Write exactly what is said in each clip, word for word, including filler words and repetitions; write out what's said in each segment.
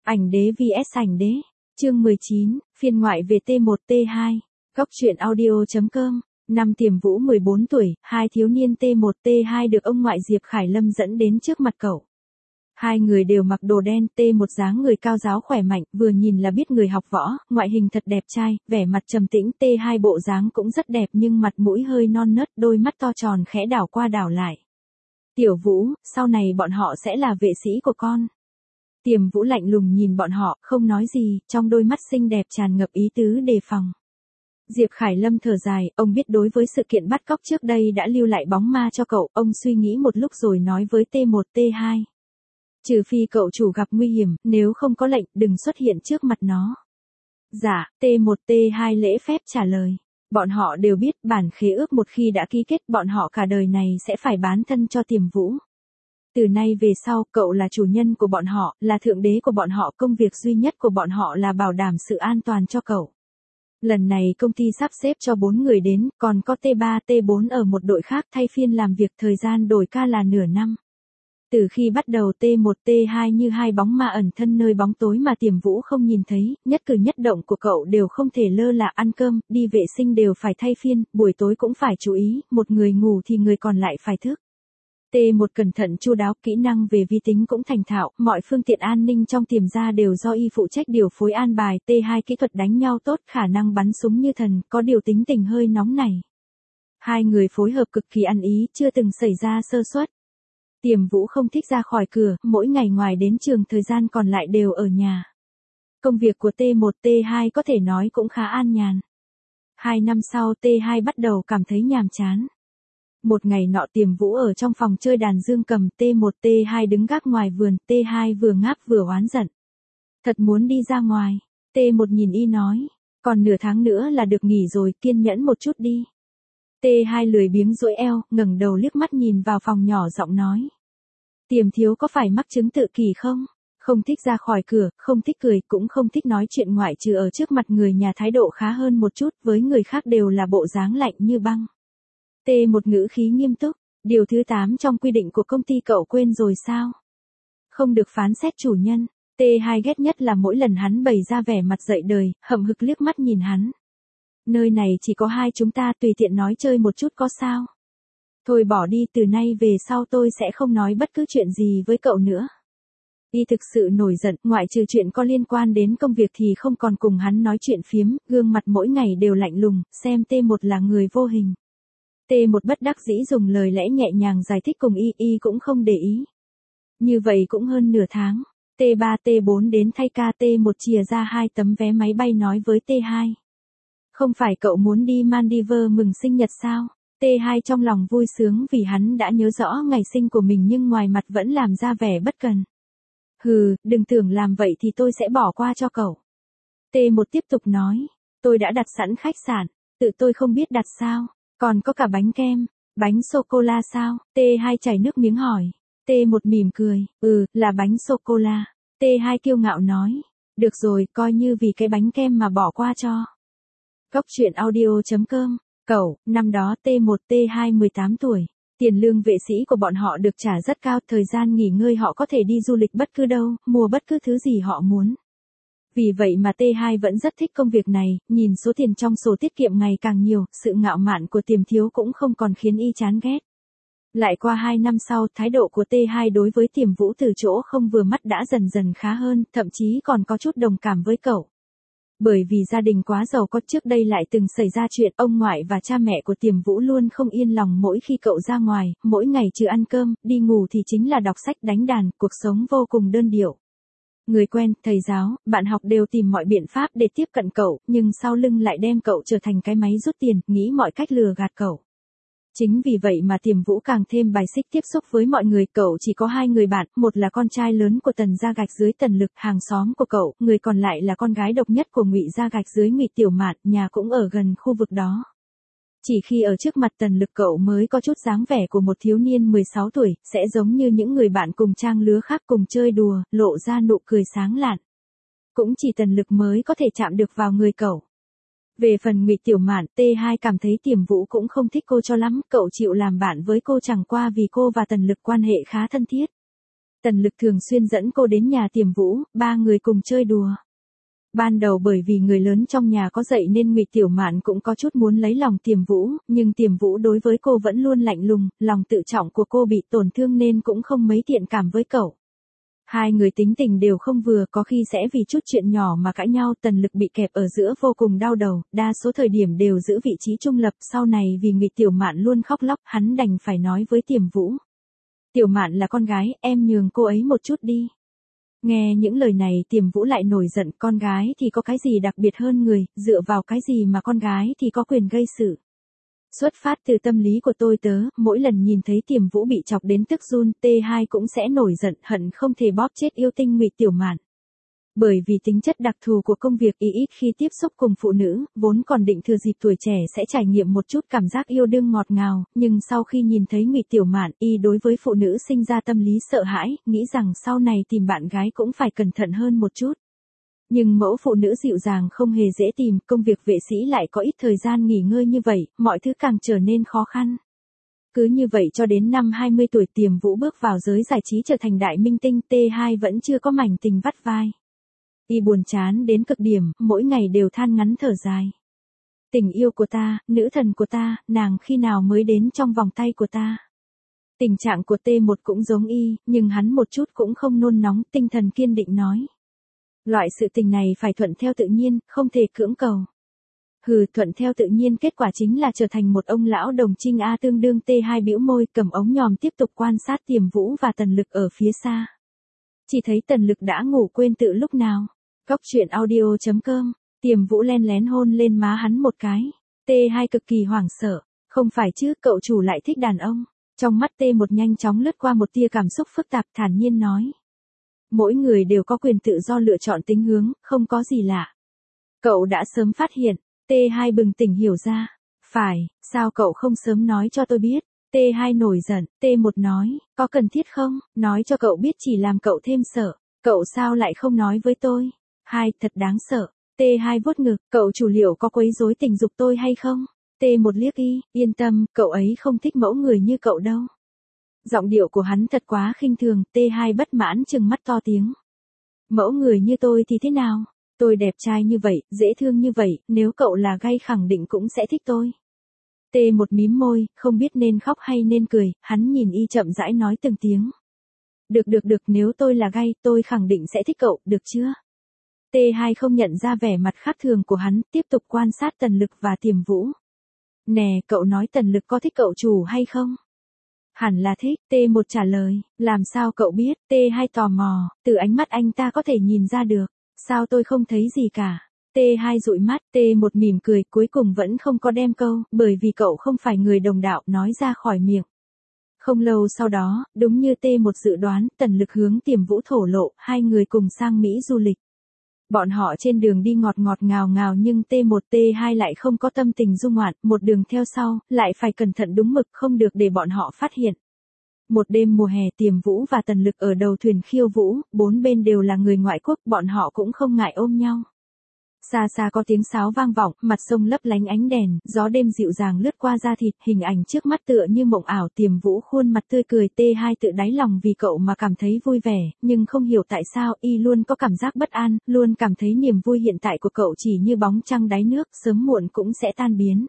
Ảnh đế vs ảnh đế. Chương mười chín, phiên ngoại về T một T hai. Góc truyện audio chấm com. Năm Tiềm Vũ mười bốn tuổi, hai thiếu niên T một T hai được ông ngoại Diệp Khải Lâm dẫn đến trước mặt cậu. Hai người đều mặc đồ đen, T một dáng người cao ráo khỏe mạnh, vừa nhìn là biết người học võ, ngoại hình thật đẹp trai, vẻ mặt trầm tĩnh, T hai bộ dáng cũng rất đẹp nhưng mặt mũi hơi non nớt, đôi mắt to tròn khẽ đảo qua đảo lại. Tiểu Vũ, sau này bọn họ sẽ là vệ sĩ của con. Tiềm Vũ lạnh lùng nhìn bọn họ, không nói gì, trong đôi mắt xinh đẹp tràn ngập ý tứ đề phòng. Diệp Khải Lâm thở dài, ông biết đối với sự kiện bắt cóc trước đây đã lưu lại bóng ma cho cậu, ông suy nghĩ một lúc rồi nói với T một T hai. Trừ phi cậu chủ gặp nguy hiểm, nếu không có lệnh, đừng xuất hiện trước mặt nó. Dạ, T một T hai lễ phép trả lời. Bọn họ đều biết bản khế ước một khi đã ký kết bọn họ cả đời này sẽ phải bán thân cho Tiềm Vũ. Từ nay về sau, cậu là chủ nhân của bọn họ, là thượng đế của bọn họ, công việc duy nhất của bọn họ là bảo đảm sự an toàn cho cậu. Lần này công ty sắp xếp cho bốn người đến, còn có T ba T bốn ở một đội khác thay phiên làm việc, thời gian đổi ca là nửa năm. Từ khi bắt đầu T một T hai như hai bóng ma ẩn thân nơi bóng tối mà Tiềm Vũ không nhìn thấy, nhất cử nhất động của cậu đều không thể lơ là, ăn cơm, đi vệ sinh đều phải thay phiên, buổi tối cũng phải chú ý, một người ngủ thì người còn lại phải thức. T một cẩn thận chu đáo, kỹ năng về vi tính cũng thành thạo, mọi phương tiện an ninh trong Tiềm gia đều do y phụ trách điều phối an bài, T hai kỹ thuật đánh nhau tốt, khả năng bắn súng như thần, có điều tính tình hơi nóng này. Hai người phối hợp cực kỳ ăn ý, chưa từng xảy ra sơ suất. Tiềm Vũ không thích ra khỏi cửa, mỗi ngày ngoài đến trường thời gian còn lại đều ở nhà. Công việc của T một T hai có thể nói cũng khá an nhàn. Hai năm sau T hai bắt đầu cảm thấy nhàm chán. Một ngày nọ Tiềm Vũ ở trong phòng chơi đàn dương cầm, T một T hai đứng gác ngoài vườn, T hai vừa ngáp vừa oán giận. Thật muốn đi ra ngoài, T một nhìn y nói, còn nửa tháng nữa là được nghỉ rồi, kiên nhẫn một chút đi. T hai lười biếng duỗi eo, ngẩng đầu liếc mắt nhìn vào phòng nhỏ giọng nói. Tiềm thiếu có phải mắc chứng tự kỷ không? Không thích ra khỏi cửa, không thích cười, cũng không thích nói chuyện ngoại trừ ở trước mặt người nhà thái độ khá hơn một chút, với người khác đều là bộ dáng lạnh như băng. T một ngữ khí nghiêm túc, điều thứ tám trong quy định của công ty cậu quên rồi sao? Không được phán xét chủ nhân. T hai ghét nhất là mỗi lần hắn bày ra vẻ mặt dậy đời, hậm hực liếc mắt nhìn hắn. Nơi này chỉ có hai chúng ta, tùy tiện nói chơi một chút có sao? Thôi bỏ đi, từ nay về sau tôi sẽ không nói bất cứ chuyện gì với cậu nữa. Y thực sự nổi giận, ngoại trừ chuyện có liên quan đến công việc thì không còn cùng hắn nói chuyện phiếm, gương mặt mỗi ngày đều lạnh lùng, xem T một là người vô hình. T một bất đắc dĩ dùng lời lẽ nhẹ nhàng giải thích cùng y, y cũng không để ý. Như vậy cũng hơn nửa tháng, T ba T bốn đến thay ca, T một chìa ra hai tấm vé máy bay nói với T hai. Không phải cậu muốn đi Maldives mừng sinh nhật sao? T hai trong lòng vui sướng vì hắn đã nhớ rõ ngày sinh của mình nhưng ngoài mặt vẫn làm ra vẻ bất cần. Hừ, đừng tưởng làm vậy thì tôi sẽ bỏ qua cho cậu. T một tiếp tục nói, tôi đã đặt sẵn khách sạn, tự tôi không biết đặt sao, còn có cả bánh kem, bánh sô-cô-la sao? T hai chảy nước miếng hỏi. T một mỉm cười, ừ, là bánh sô-cô-la. T hai kiêu ngạo nói, được rồi, coi như vì cái bánh kem mà bỏ qua cho. Góc truyện audio chấm com. Cậu, năm đó T một T hai mười tám tuổi, tiền lương vệ sĩ của bọn họ được trả rất cao, thời gian nghỉ ngơi họ có thể đi du lịch bất cứ đâu, mua bất cứ thứ gì họ muốn. Vì vậy mà T hai vẫn rất thích công việc này, nhìn số tiền trong sổ tiết kiệm ngày càng nhiều, sự ngạo mạn của Tiềm thiếu cũng không còn khiến y chán ghét. Lại qua hai năm sau, thái độ của T hai đối với Tiềm Vũ từ chỗ không vừa mắt đã dần dần khá hơn, thậm chí còn có chút đồng cảm với cậu. Bởi vì gia đình quá giàu có, trước đây lại từng xảy ra chuyện, ông ngoại và cha mẹ của Tiềm Vũ luôn không yên lòng mỗi khi cậu ra ngoài, mỗi ngày trừ ăn cơm, đi ngủ thì chính là đọc sách đánh đàn, cuộc sống vô cùng đơn điệu. Người quen, thầy giáo, bạn học đều tìm mọi biện pháp để tiếp cận cậu, nhưng sau lưng lại đem cậu trở thành cái máy rút tiền, nghĩ mọi cách lừa gạt cậu. Chính vì vậy mà Tiềm Vũ càng thêm bài xích tiếp xúc với mọi người, cậu chỉ có hai người bạn, một là con trai lớn của Tần Gia Gạch dưới Tần Lực, hàng xóm của cậu, người còn lại là con gái độc nhất của Ngụy Gia Gạch dưới Ngụy Tiểu Mạn, nhà cũng ở gần khu vực đó. Chỉ khi ở trước mặt Tần Lực cậu mới có chút dáng vẻ của một thiếu niên mười sáu tuổi, sẽ giống như những người bạn cùng trang lứa khác cùng chơi đùa, lộ ra nụ cười sáng lạn. Cũng chỉ Tần Lực mới có thể chạm được vào người cậu. Về phần Ngụy Tiểu Mạn, T hai cảm thấy Tiềm Vũ cũng không thích cô cho lắm, cậu chịu làm bạn với cô chẳng qua vì cô và Tần Lực quan hệ khá thân thiết. Tần Lực thường xuyên dẫn cô đến nhà Tiềm Vũ, ba người cùng chơi đùa. Ban đầu bởi vì người lớn trong nhà có dạy nên Ngụy Tiểu Mạn cũng có chút muốn lấy lòng Tiềm Vũ, nhưng Tiềm Vũ đối với cô vẫn luôn lạnh lùng, lòng tự trọng của cô bị tổn thương nên cũng không mấy thiện cảm với cậu. Hai người tính tình đều không vừa, có khi sẽ vì chút chuyện nhỏ mà cãi nhau. Tần Lực bị kẹp ở giữa vô cùng đau đầu, đa số thời điểm đều giữ vị trí trung lập. Sau này vì Ngụy Tiểu Mạn luôn khóc lóc, hắn đành phải nói với Tiềm Vũ. Tiểu Mạn là con gái, em nhường cô ấy một chút đi. Nghe những lời này Tiềm Vũ lại nổi giận, con gái thì có cái gì đặc biệt hơn người, dựa vào cái gì mà con gái thì có quyền gây sự. Xuất phát từ tâm lý của tôi tớ, mỗi lần nhìn thấy Tiềm Vũ bị chọc đến tức run, T hai cũng sẽ nổi giận, hận không thể bóp chết yêu tinh Ngụy Tiểu Mạn. Bởi vì tính chất đặc thù của công việc y ít khi tiếp xúc cùng phụ nữ, vốn còn định thừa dịp tuổi trẻ sẽ trải nghiệm một chút cảm giác yêu đương ngọt ngào, nhưng sau khi nhìn thấy Ngụy Tiểu Mạn, y đối với phụ nữ sinh ra tâm lý sợ hãi, nghĩ rằng sau này tìm bạn gái cũng phải cẩn thận hơn một chút. Nhưng mẫu phụ nữ dịu dàng không hề dễ tìm, công việc vệ sĩ lại có ít thời gian nghỉ ngơi như vậy, mọi thứ càng trở nên khó khăn. Cứ như vậy cho đến năm hai mươi tuổi Tiềm Vũ bước vào giới giải trí trở thành đại minh tinh, T hai vẫn chưa có mảnh tình vắt vai. Y buồn chán đến cực điểm, mỗi ngày đều than ngắn thở dài. Tình yêu của ta, nữ thần của ta, nàng khi nào mới đến trong vòng tay của ta. Tình trạng của T một cũng giống y, nhưng hắn một chút cũng không nôn nóng, tinh thần kiên định nói. Loại sự tình này phải thuận theo tự nhiên, không thể cưỡng cầu. Hừ, thuận theo tự nhiên kết quả chính là trở thành một ông lão đồng trinh A tương đương. T hai bĩu môi cầm ống nhòm tiếp tục quan sát Tiềm Vũ và Tần Lực ở phía xa. Chỉ thấy Tần Lực đã ngủ quên tự lúc nào. Cóc truyện audio chấm com, Tiềm Vũ len lén hôn lên má hắn một cái. T hai cực kỳ hoảng sợ, không phải chứ, cậu chủ lại thích đàn ông. Trong mắt T một nhanh chóng lướt qua một tia cảm xúc phức tạp, thản nhiên nói. Mỗi người đều có quyền tự do lựa chọn tính hướng, không có gì lạ. Cậu đã sớm phát hiện, T hai bừng tỉnh hiểu ra. Phải, sao cậu không sớm nói cho tôi biết? T hai nổi giận, T một nói, có cần thiết không? Nói cho cậu biết chỉ làm cậu thêm sợ. Cậu sao lại không nói với tôi? Hai, thật đáng sợ. T hai vuốt ngực, cậu chủ liệu có quấy rối tình dục tôi hay không? T một liếc y, yên tâm, cậu ấy không thích mẫu người như cậu đâu. Giọng điệu của hắn thật quá khinh thường, T hai bất mãn trừng mắt to tiếng. Mẫu người như tôi thì thế nào? Tôi đẹp trai như vậy, dễ thương như vậy, nếu cậu là gay khẳng định cũng sẽ thích tôi. T một mím môi, không biết nên khóc hay nên cười, hắn nhìn y chậm rãi nói từng tiếng. Được được được, nếu tôi là gay, tôi khẳng định sẽ thích cậu, được chưa? T hai không nhận ra vẻ mặt khác thường của hắn, tiếp tục quan sát Tần Lực và Tiềm Vũ. Nè, cậu nói Tần Lực có thích cậu chủ hay không? Hẳn là thích, T một trả lời, làm sao cậu biết? T hai tò mò, từ ánh mắt anh ta có thể nhìn ra được, sao tôi không thấy gì cả? T hai dụi mắt, T một mỉm cười, cuối cùng vẫn không có đem câu, bởi vì cậu không phải người đồng đạo, nói ra khỏi miệng. Không lâu sau đó, đúng như T một dự đoán, Tần Lực hướng Tiềm Vũ thổ lộ, hai người cùng sang Mỹ du lịch. Bọn họ trên đường đi ngọt ngọt ngào ngào nhưng T một T hai lại không có tâm tình du ngoạn, một đường theo sau, lại phải cẩn thận đúng mực không được để bọn họ phát hiện. Một đêm mùa hè Tiềm Vũ và Tần Lực ở đầu thuyền khiêu vũ, bốn bên đều là người ngoại quốc, bọn họ cũng không ngại ôm nhau. Xa xa có tiếng sáo vang vọng, mặt sông lấp lánh ánh đèn, gió đêm dịu dàng lướt qua da thịt, hình ảnh trước mắt tựa như mộng ảo. Tiềm Vũ khuôn mặt tươi cười, T hai tự đáy lòng vì cậu mà cảm thấy vui vẻ, nhưng không hiểu tại sao y luôn có cảm giác bất an, luôn cảm thấy niềm vui hiện tại của cậu chỉ như bóng trăng đáy nước, sớm muộn cũng sẽ tan biến.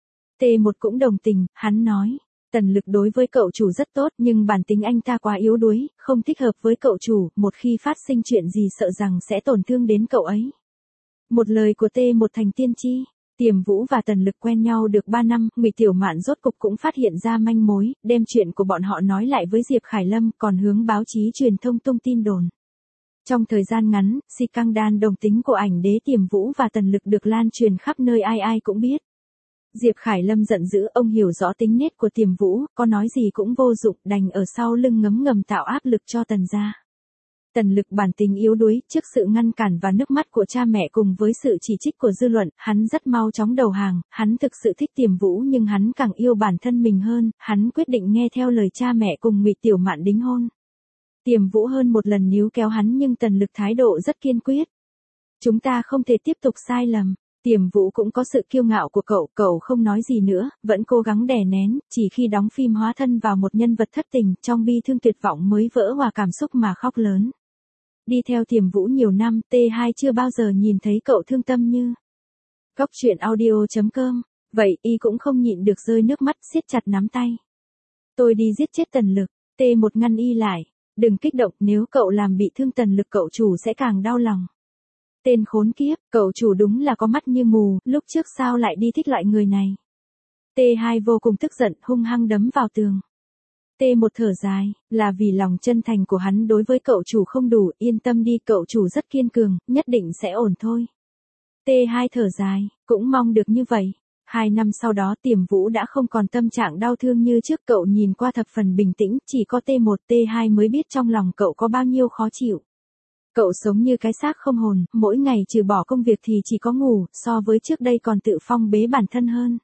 T một cũng đồng tình, hắn nói. Tần Lực đối với cậu chủ rất tốt nhưng bản tính anh ta quá yếu đuối, không thích hợp với cậu chủ, một khi phát sinh chuyện gì sợ rằng sẽ tổn thương đến cậu ấy. Một lời của T một thành tiên tri. Tiềm Vũ và Tần Lực quen nhau được ba năm, Ngụy Tiểu Mạn rốt cục cũng phát hiện ra manh mối, đem chuyện của bọn họ nói lại với Diệp Khải Lâm, còn hướng báo chí truyền thông tung tin đồn. Trong thời gian ngắn, si căng đan đồng tính của ảnh đế Tiềm Vũ và Tần Lực được lan truyền khắp nơi, ai ai cũng biết. Diệp Khải Lâm giận dữ, ông hiểu rõ tính nết của Tiềm Vũ, có nói gì cũng vô dụng, đành ở sau lưng ngấm ngầm tạo áp lực cho Tần gia. Tần Lực bản tính yếu đuối, trước sự ngăn cản và nước mắt của cha mẹ cùng với sự chỉ trích của dư luận, hắn rất mau chóng đầu hàng, hắn thực sự thích Tiềm Vũ nhưng hắn càng yêu bản thân mình hơn, hắn quyết định nghe theo lời cha mẹ cùng Ngụy Tiểu Mạn đính hôn. Tiềm Vũ hơn một lần níu kéo hắn nhưng Tần Lực thái độ rất kiên quyết. Chúng ta không thể tiếp tục sai lầm. Tiềm Vũ cũng có sự kiêu ngạo của cậu, cậu không nói gì nữa, vẫn cố gắng đè nén, chỉ khi đóng phim hóa thân vào một nhân vật thất tình, trong bi thương tuyệt vọng mới vỡ hòa cảm xúc mà khóc lớn. Đi theo Tiềm Vũ nhiều năm, T hai chưa bao giờ nhìn thấy cậu thương tâm như. Góc truyện audio chấm com, vậy y cũng không nhịn được rơi nước mắt, siết chặt nắm tay. Tôi đi giết chết Tần Lực, T một ngăn y lại, đừng kích động, nếu cậu làm bị thương Tần Lực cậu chủ sẽ càng đau lòng. Tên khốn kiếp, cậu chủ đúng là có mắt như mù, lúc trước sao lại đi thích loại người này. T hai vô cùng tức giận, hung hăng đấm vào tường. T một thở dài, là vì lòng chân thành của hắn đối với cậu chủ không đủ, yên tâm đi, cậu chủ rất kiên cường, nhất định sẽ ổn thôi. T hai thở dài, cũng mong được như vậy. Hai năm sau đó Tiềm Vũ đã không còn tâm trạng đau thương như trước, cậu nhìn qua thập phần bình tĩnh, chỉ có T một T hai mới biết trong lòng cậu có bao nhiêu khó chịu. Cậu sống như cái xác không hồn, mỗi ngày trừ bỏ công việc thì chỉ có ngủ, so với trước đây còn tự phong bế bản thân hơn.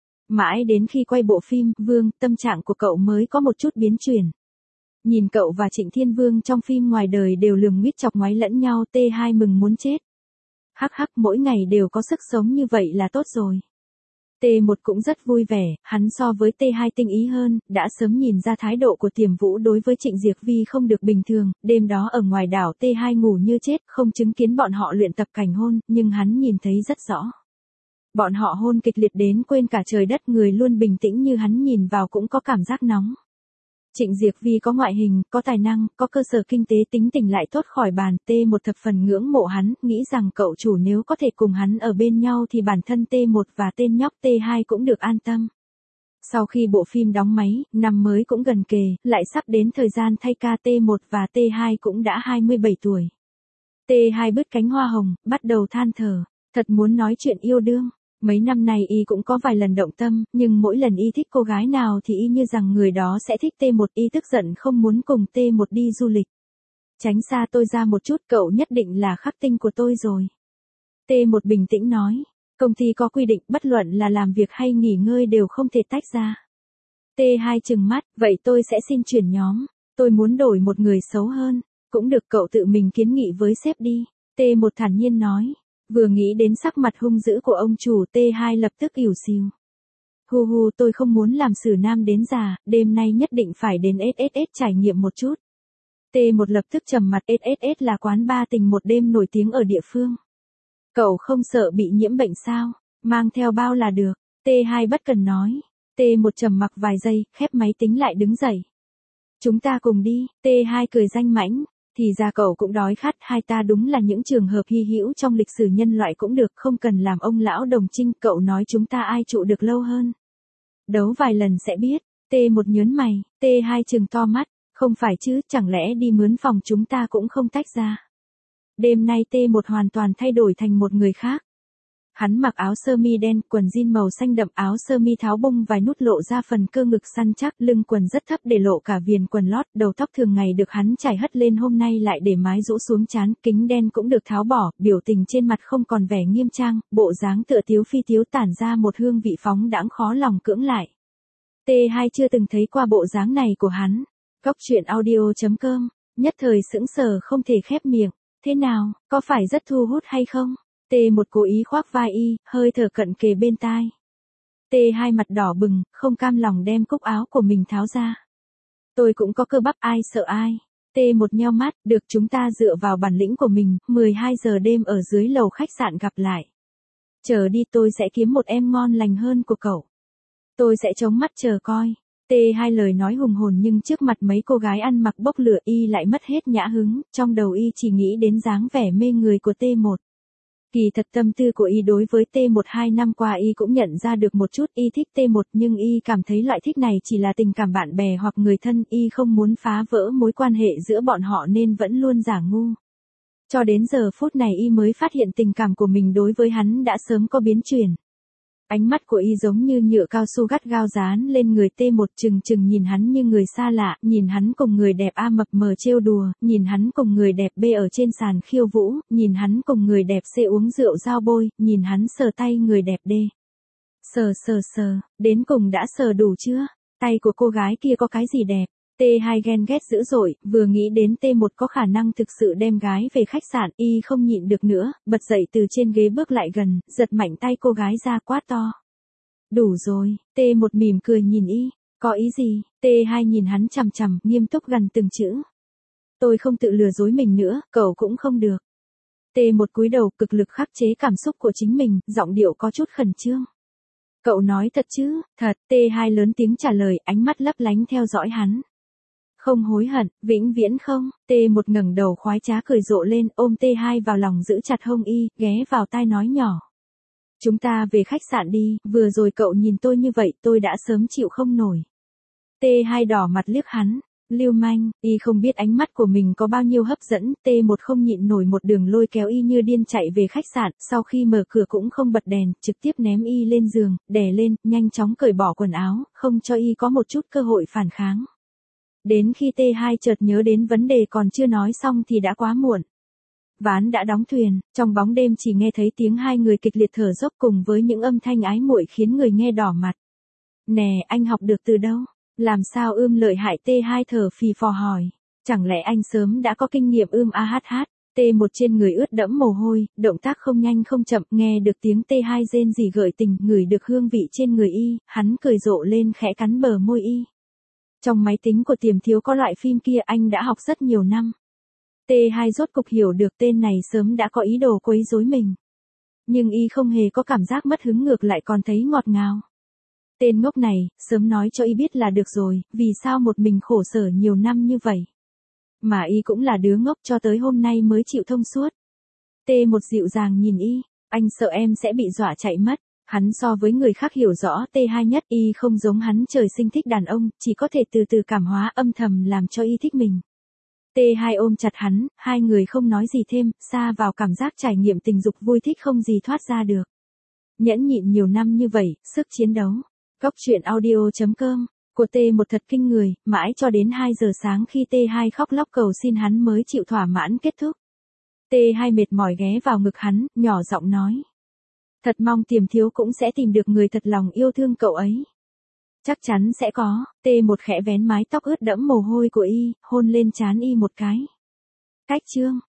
Mãi đến khi quay bộ phim Vương, tâm trạng của cậu mới có một chút biến chuyển. Nhìn cậu và Trịnh Thiên Vương trong phim ngoài đời đều lườm nguýt chọc ngoáy lẫn nhau, T hai mừng muốn chết. Hắc hắc, mỗi ngày đều có sức sống như vậy là tốt rồi. T một cũng rất vui vẻ, hắn so với T hai tinh ý hơn, đã sớm nhìn ra thái độ của Tiềm Vũ đối với Trịnh Diệc Vi không được bình thường, đêm đó ở ngoài đảo T hai ngủ như chết, không chứng kiến bọn họ luyện tập cảnh hôn, nhưng hắn nhìn thấy rất rõ. Bọn họ hôn kịch liệt đến quên cả trời đất, người luôn bình tĩnh như hắn nhìn vào cũng có cảm giác nóng. Trịnh Diệc Vi có ngoại hình, có tài năng, có cơ sở kinh tế, tính tình lại tốt khỏi bàn, T một thập phần ngưỡng mộ hắn, nghĩ rằng cậu chủ nếu có thể cùng hắn ở bên nhau thì bản thân T một và tên nhóc T hai cũng được an tâm. Sau khi bộ phim đóng máy, năm mới cũng gần kề, lại sắp đến thời gian thay ca, T một và T hai cũng đã hai mươi bảy tuổi. T hai bứt cánh hoa hồng, bắt đầu than thở, thật muốn nói chuyện yêu đương. Mấy năm nay y cũng có vài lần động tâm, nhưng mỗi lần y thích cô gái nào thì y như rằng người đó sẽ thích T một, y tức giận không muốn cùng T một đi du lịch. Tránh xa tôi ra một chút, cậu nhất định là khắc tinh của tôi rồi. T một bình tĩnh nói, công ty có quy định bất luận là làm việc hay nghỉ ngơi đều không thể tách ra. T hai trừng mắt, vậy tôi sẽ xin chuyển nhóm, tôi muốn đổi một người xấu hơn, cũng được, cậu tự mình kiến nghị với sếp đi. T một thản nhiên nói. Vừa nghĩ đến sắc mặt hung dữ của ông chủ, T hai lập tức ỉu xìu. Hu hu, tôi không muốn làm xử nam đến già, đêm nay nhất định phải đến ét ét ét trải nghiệm một chút. T một lập tức trầm mặt, ét ét ét là quán ba tình một đêm nổi tiếng ở địa phương. Cậu không sợ bị nhiễm bệnh sao, mang theo bao là được, T hai bất cần nói. T một trầm mặc vài giây, khép máy tính lại đứng dậy. Chúng ta cùng đi, T hai cười danh mãnh. Thì ra cậu cũng đói khát, hai ta đúng là những trường hợp hy hữu trong lịch sử nhân loại cũng được, không cần làm ông lão đồng trinh, cậu nói chúng ta ai trụ được lâu hơn. Đấu vài lần sẽ biết, T một nhớn mày, T hai trừng to mắt, không phải chứ, chẳng lẽ đi mướn phòng chúng ta cũng không tách ra. Đêm nay T một hoàn toàn thay đổi thành một người khác. Hắn mặc áo sơ mi đen, quần jean màu xanh đậm, áo sơ mi tháo bung vài nút lộ ra phần cơ ngực săn chắc, lưng quần rất thấp để lộ cả viền quần lót, đầu tóc thường ngày được hắn chải hất lên hôm nay lại để mái rũ xuống trán, kính đen cũng được tháo bỏ, biểu tình trên mặt không còn vẻ nghiêm trang, bộ dáng tựa tiếu phi tiếu tản ra một hương vị phóng đãng khó lòng cưỡng lại. T hai chưa từng thấy qua bộ dáng này của hắn. Góc truyện audio chấm com, nhất thời sững sờ không thể khép miệng, thế nào, có phải rất thu hút hay không? T một cố ý khoác vai y, hơi thở cận kề bên tai. T hai mặt đỏ bừng, không cam lòng đem cúc áo của mình tháo ra. Tôi cũng có cơ bắp, ai sợ ai. T một nheo mắt, được, chúng ta dựa vào bản lĩnh của mình, mười hai giờ đêm ở dưới lầu khách sạn gặp lại. Chờ đi, tôi sẽ kiếm một em ngon lành hơn của cậu. Tôi sẽ chống mắt chờ coi. T hai lời nói hùng hồn nhưng trước mặt mấy cô gái ăn mặc bốc lửa y lại mất hết nhã hứng, trong đầu y chỉ nghĩ đến dáng vẻ mê người của T một. Kỳ thật tâm tư của y đối với T một hai năm qua y cũng nhận ra được một chút, y thích T một nhưng y cảm thấy loại thích này chỉ là tình cảm bạn bè hoặc người thân, y không muốn phá vỡ mối quan hệ giữa bọn họ nên vẫn luôn giả ngu. Cho đến giờ phút này y mới phát hiện tình cảm của mình đối với hắn đã sớm có biến chuyển. Ánh mắt của y giống như nhựa cao su gắt gao dán lên người T một, chừng chừng nhìn hắn như người xa lạ, nhìn hắn cùng người đẹp A mập mờ trêu đùa, nhìn hắn cùng người đẹp B ở trên sàn khiêu vũ, nhìn hắn cùng người đẹp C uống rượu giao bôi, nhìn hắn sờ tay người đẹp D. Sờ sờ sờ, đến cùng đã sờ đủ chưa? Tay của cô gái kia có cái gì đẹp? T T hai ghen ghét dữ dội, vừa nghĩ đến T một có khả năng thực sự đem gái về khách sạn, y không nhịn được nữa, bật dậy từ trên ghế bước lại gần, giật mạnh tay cô gái ra quát to. Đủ rồi, T một mỉm cười nhìn y, có ý gì? T hai nhìn hắn chằm chằm, nghiêm túc gần từng chữ. Tôi không tự lừa dối mình nữa, cậu cũng không được. T một cúi đầu cực lực khắc chế cảm xúc của chính mình, giọng điệu có chút khẩn trương. Cậu nói thật chứ? Thật. T hai lớn tiếng trả lời, ánh mắt lấp lánh theo dõi hắn. Không hối hận, vĩnh viễn không. T một ngẩng đầu khoái trá cười rộ lên, ôm T hai vào lòng giữ chặt hông y, ghé vào tai nói nhỏ. Chúng ta về khách sạn đi, vừa rồi cậu nhìn tôi như vậy tôi đã sớm chịu không nổi. T hai đỏ mặt liếc hắn. Lưu manh, y không biết ánh mắt của mình có bao nhiêu hấp dẫn, T một không nhịn nổi một đường lôi kéo y như điên chạy về khách sạn, sau khi mở cửa cũng không bật đèn, trực tiếp ném y lên giường, đè lên, nhanh chóng cởi bỏ quần áo, không cho y có một chút cơ hội phản kháng. Đến khi T hai chợt nhớ đến vấn đề còn chưa nói xong thì đã quá muộn. Ván đã đóng thuyền, trong bóng đêm chỉ nghe thấy tiếng hai người kịch liệt thở dốc cùng với những âm thanh ái muội khiến người nghe đỏ mặt. Nè, anh học được từ đâu? Làm sao ưm lợi hại? T hai thở phì phò hỏi. Chẳng lẽ anh sớm đã có kinh nghiệm ưm a hát hát? T một trên người ướt đẫm mồ hôi, động tác không nhanh không chậm, nghe được tiếng T hai rên rỉ gợi tình, ngửi được hương vị trên người y, hắn cười rộ lên khẽ cắn bờ môi y. Trong máy tính của Tiềm Thiếu có loại phim kia anh đã học rất nhiều năm. T hai rốt cục hiểu được tên này sớm đã có ý đồ quấy rối mình. Nhưng y không hề có cảm giác mất hứng, ngược lại còn thấy ngọt ngào. Tên ngốc này, sớm nói cho y biết là được rồi, vì sao một mình khổ sở nhiều năm như vậy. Mà y cũng là đứa ngốc cho tới hôm nay mới chịu thông suốt. T một dịu dàng nhìn y, anh sợ em sẽ bị dọa chạy mất. Hắn so với người khác hiểu rõ T hai nhất, y không giống hắn trời sinh thích đàn ông, chỉ có thể từ từ cảm hóa âm thầm làm cho y thích mình. T hai ôm chặt hắn, hai người không nói gì thêm, xa vào cảm giác trải nghiệm tình dục vui thích không gì thoát ra được. Nhẫn nhịn nhiều năm như vậy, sức chiến đấu. Góc truyện audio chấm com của T một thật kinh người, mãi cho đến hai giờ sáng khi T hai khóc lóc cầu xin hắn mới chịu thỏa mãn kết thúc. T hai mệt mỏi ghé vào ngực hắn, nhỏ giọng nói. Thật mong Tiềm Thiếu cũng sẽ tìm được người thật lòng yêu thương cậu ấy. Chắc chắn sẽ có. T một khẽ vén mái tóc ướt đẫm mồ hôi của y, hôn lên trán y một cái. Cách chương.